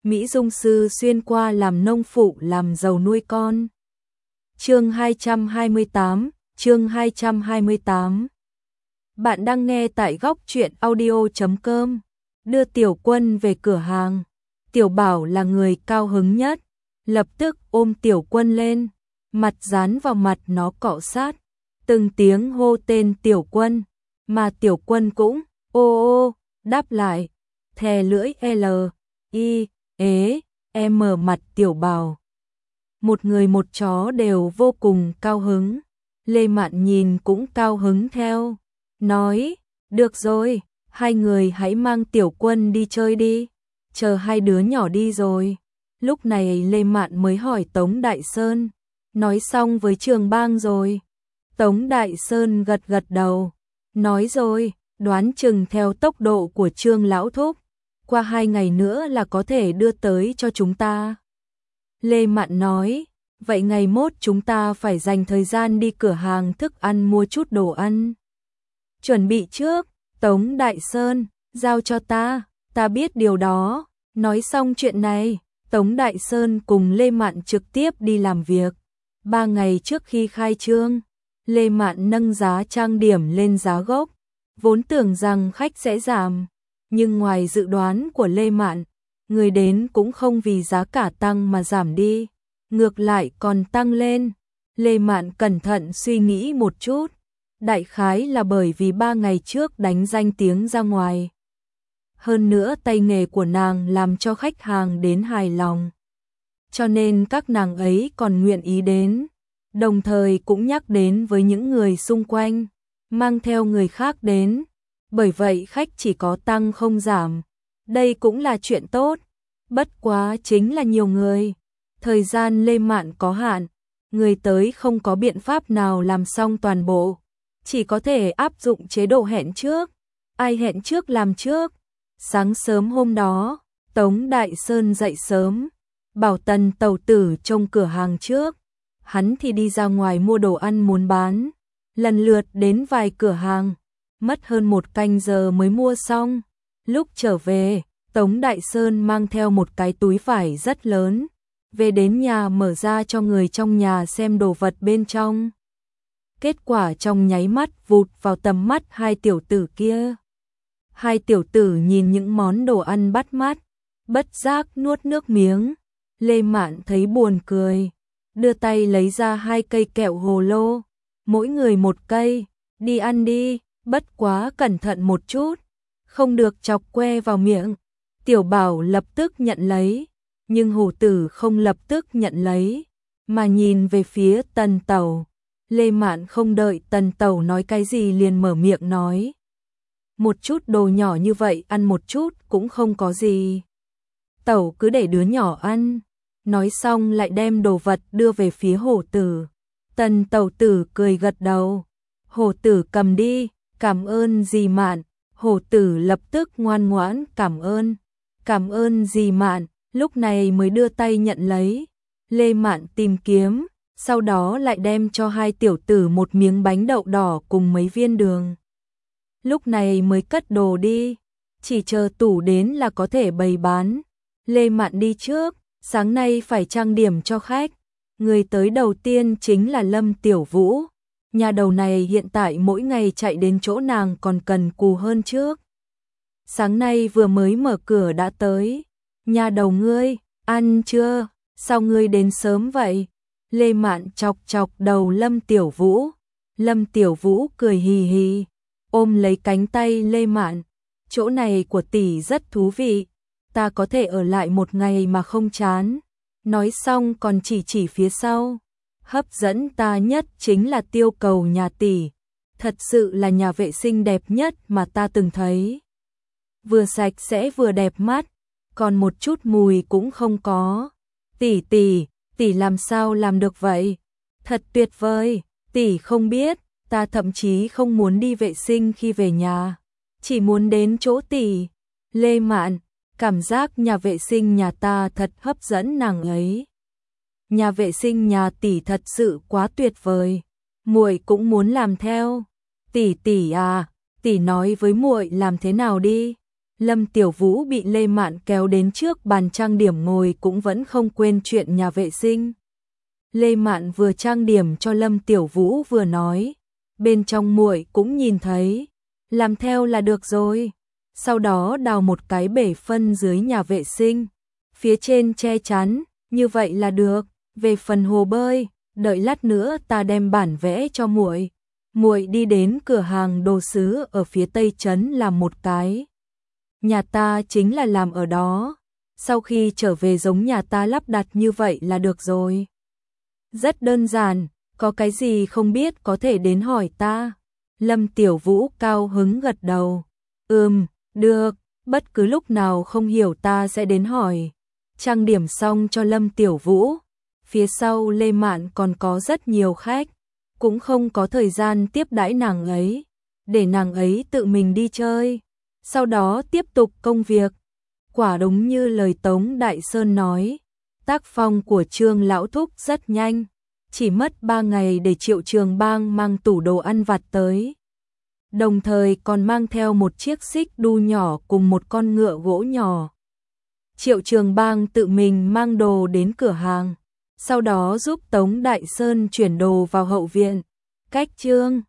Mỹ Dung sư xuyên qua làm nông phụ làm giàu nuôi con. Chương 228, chương 228. Bạn đang nghe tại góc truyện audio.com. Đưa Tiểu Quân về cửa hàng. Tiểu Bảo là người cao hứng nhất, lập tức ôm Tiểu Quân lên, mặt dán vào mặt nó cọ sát, từng tiếng hô tên Tiểu Quân, mà Tiểu Quân cũng ô ô đáp lại, thè lưỡi L, I, ế, M mặt Tiểu Bảo. Một người một chó đều vô cùng cao hứng. Lê Mạn nhìn cũng cao hứng theo, nói, được rồi, hai người hãy mang Tiểu Quân đi chơi đi, chờ hai đứa nhỏ đi rồi. Lúc này Lê Mạn mới hỏi Tống Đại Sơn, nói xong với Trường Bang rồi. Tống Đại Sơn gật gật đầu, nói rồi, đoán chừng theo tốc độ của Trương Lão Thúc, qua 2 ngày nữa là có thể đưa tới cho chúng ta. Lê Mạn nói, vậy ngày mốt chúng ta phải dành thời gian đi cửa hàng thức ăn mua chút đồ ăn. Chuẩn bị trước, Tống Đại Sơn, giao cho ta biết điều đó. Nói xong chuyện này, Tống Đại Sơn cùng Lê Mạn trực tiếp đi làm việc. 3 ngày trước khi khai trương, Lê Mạn nâng giá trang điểm lên giá gốc, vốn tưởng rằng khách sẽ giảm, nhưng ngoài dự đoán của Lê Mạn, người đến cũng không vì giá cả tăng mà giảm đi, ngược lại còn tăng lên. Lê Mạn cẩn thận suy nghĩ một chút, đại khái là bởi vì 3 ngày trước đánh danh tiếng ra ngoài. Hơn nữa tay nghề của nàng làm cho khách hàng đến hài lòng, cho nên các nàng ấy còn nguyện ý đến, đồng thời cũng nhắc đến với những người xung quanh, mang theo người khác đến. Bởi vậy khách chỉ có tăng không giảm, đây cũng là chuyện tốt. Bất quá chính là nhiều người, thời gian Lê Mạn có hạn, người tới không có biện pháp nào làm xong toàn bộ, chỉ có thể áp dụng chế độ hẹn trước, ai hẹn trước làm trước. Sáng sớm hôm đó, Tống Đại Sơn dậy sớm, bảo Tần Tẩu Tử trông cửa hàng trước, hắn thì đi ra ngoài mua đồ ăn muốn bán, lần lượt đến vài cửa hàng, mất hơn 1 canh giờ mới mua xong. Lúc trở về, Tống Đại Sơn mang theo một cái túi vải rất lớn, về đến nhà mở ra cho người trong nhà xem đồ vật bên trong. Kết quả trong nháy mắt vụt vào tầm mắt hai tiểu tử kia. Hai tiểu tử nhìn những món đồ ăn bắt mắt, bất giác nuốt nước miếng. Lê Mạn thấy buồn cười, đưa tay lấy ra 2 cây kẹo hồ lô, mỗi người 1 cây, đi ăn đi, bất quá cẩn thận một chút, không được chọc que vào miệng. Tiểu Bảo lập tức nhận lấy, nhưng Hổ Tử không lập tức nhận lấy, mà nhìn về phía Tần Tẩu. Lê Mạn không đợi Tần Tẩu nói cái gì liền mở miệng nói, một chút đồ nhỏ như vậy ăn một chút cũng không có gì. Tẩu cứ để đứa nhỏ ăn. Nói xong lại đem đồ vật đưa về phía Hổ Tử. Tần Tẩu Tử cười gật đầu. Hổ Tử cầm đi, cảm ơn dì Mạn. Hổ Tử lập tức ngoan ngoãn cảm ơn dì Mạn, lúc này mới đưa tay nhận lấy. Lê Mạn tìm kiếm, sau đó lại đem cho hai tiểu tử một miếng bánh đậu đỏ cùng mấy viên đường. Lúc này mới cất đồ đi, chỉ chờ tủ đến là có thể bày bán. Lê Mạn đi trước, sáng nay phải trang điểm cho khách. Người tới đầu tiên chính là Lâm Tiểu Vũ. Nhà đầu này hiện tại mỗi ngày chạy đến chỗ nàng còn cần cù hơn trước. Sáng nay vừa mới mở cửa đã tới. Nhà đầu ngươi, ăn chưa? Sao ngươi đến sớm vậy? Lê Mạn chọc chọc đầu Lâm Tiểu Vũ. Lâm Tiểu Vũ cười hì hì, ôm lấy cánh tay Lê Mạn. Chỗ này của tỷ rất thú vị, ta có thể ở lại 1 ngày mà không chán. Nói xong còn chỉ phía sau. Hấp dẫn ta nhất chính là tiêu cầu nhà tỷ, thật sự là nhà vệ sinh đẹp nhất mà ta từng thấy. Vừa sạch sẽ vừa đẹp mắt, còn một chút mùi cũng không có. Tỷ làm sao làm được vậy? Thật tuyệt vời, tỷ không biết, ta thậm chí không muốn đi vệ sinh khi về nhà, chỉ muốn đến chỗ tỷ. Lê Mạn, cảm giác nhà vệ sinh nhà ta thật hấp dẫn nàng ấy. Nhà vệ sinh nhà tỷ thật sự quá tuyệt vời, muội cũng muốn làm theo. Tỷ à, tỷ nói với muội làm thế nào đi. Lâm Tiểu Vũ bị Lê Mạn kéo đến trước bàn trang điểm ngồi cũng vẫn không quên chuyện nhà vệ sinh. Lê Mạn vừa trang điểm cho Lâm Tiểu Vũ vừa nói, bên trong muội cũng nhìn thấy, làm theo là được rồi. Sau đó đào một cái bể phân dưới nhà vệ sinh, phía trên che chắn, như vậy là được. Về phần hồ bơi, đợi lát nữa ta đem bản vẽ cho muội. Muội đi đến cửa hàng đồ sứ ở phía Tây trấn làm một cái. Nhà ta chính là làm ở đó, sau khi trở về giống nhà ta lắp đặt như vậy là được rồi. Rất đơn giản, có cái gì không biết có thể đến hỏi ta. Lâm Tiểu Vũ cao hứng gật đầu. Được, bất cứ lúc nào không hiểu ta sẽ đến hỏi. Trang điểm xong cho Lâm Tiểu Vũ, phía sau Lê Mạn còn có rất nhiều khách, cũng không có thời gian tiếp đãi nàng ấy, để nàng ấy tự mình đi chơi, sau đó tiếp tục công việc. Quả đúng như lời Tống Đại Sơn nói, tác phong của Trương lão thúc rất nhanh, chỉ mất 3 ngày để Triệu Trường Bang mang tủ đồ ăn vặt tới. Đồng thời còn mang theo một chiếc xích đu nhỏ cùng một con ngựa gỗ nhỏ. Triệu Trường Bang tự mình mang đồ đến cửa hàng, sau đó giúp Tống Đại Sơn chuyển đồ vào hậu viện. Cách Trương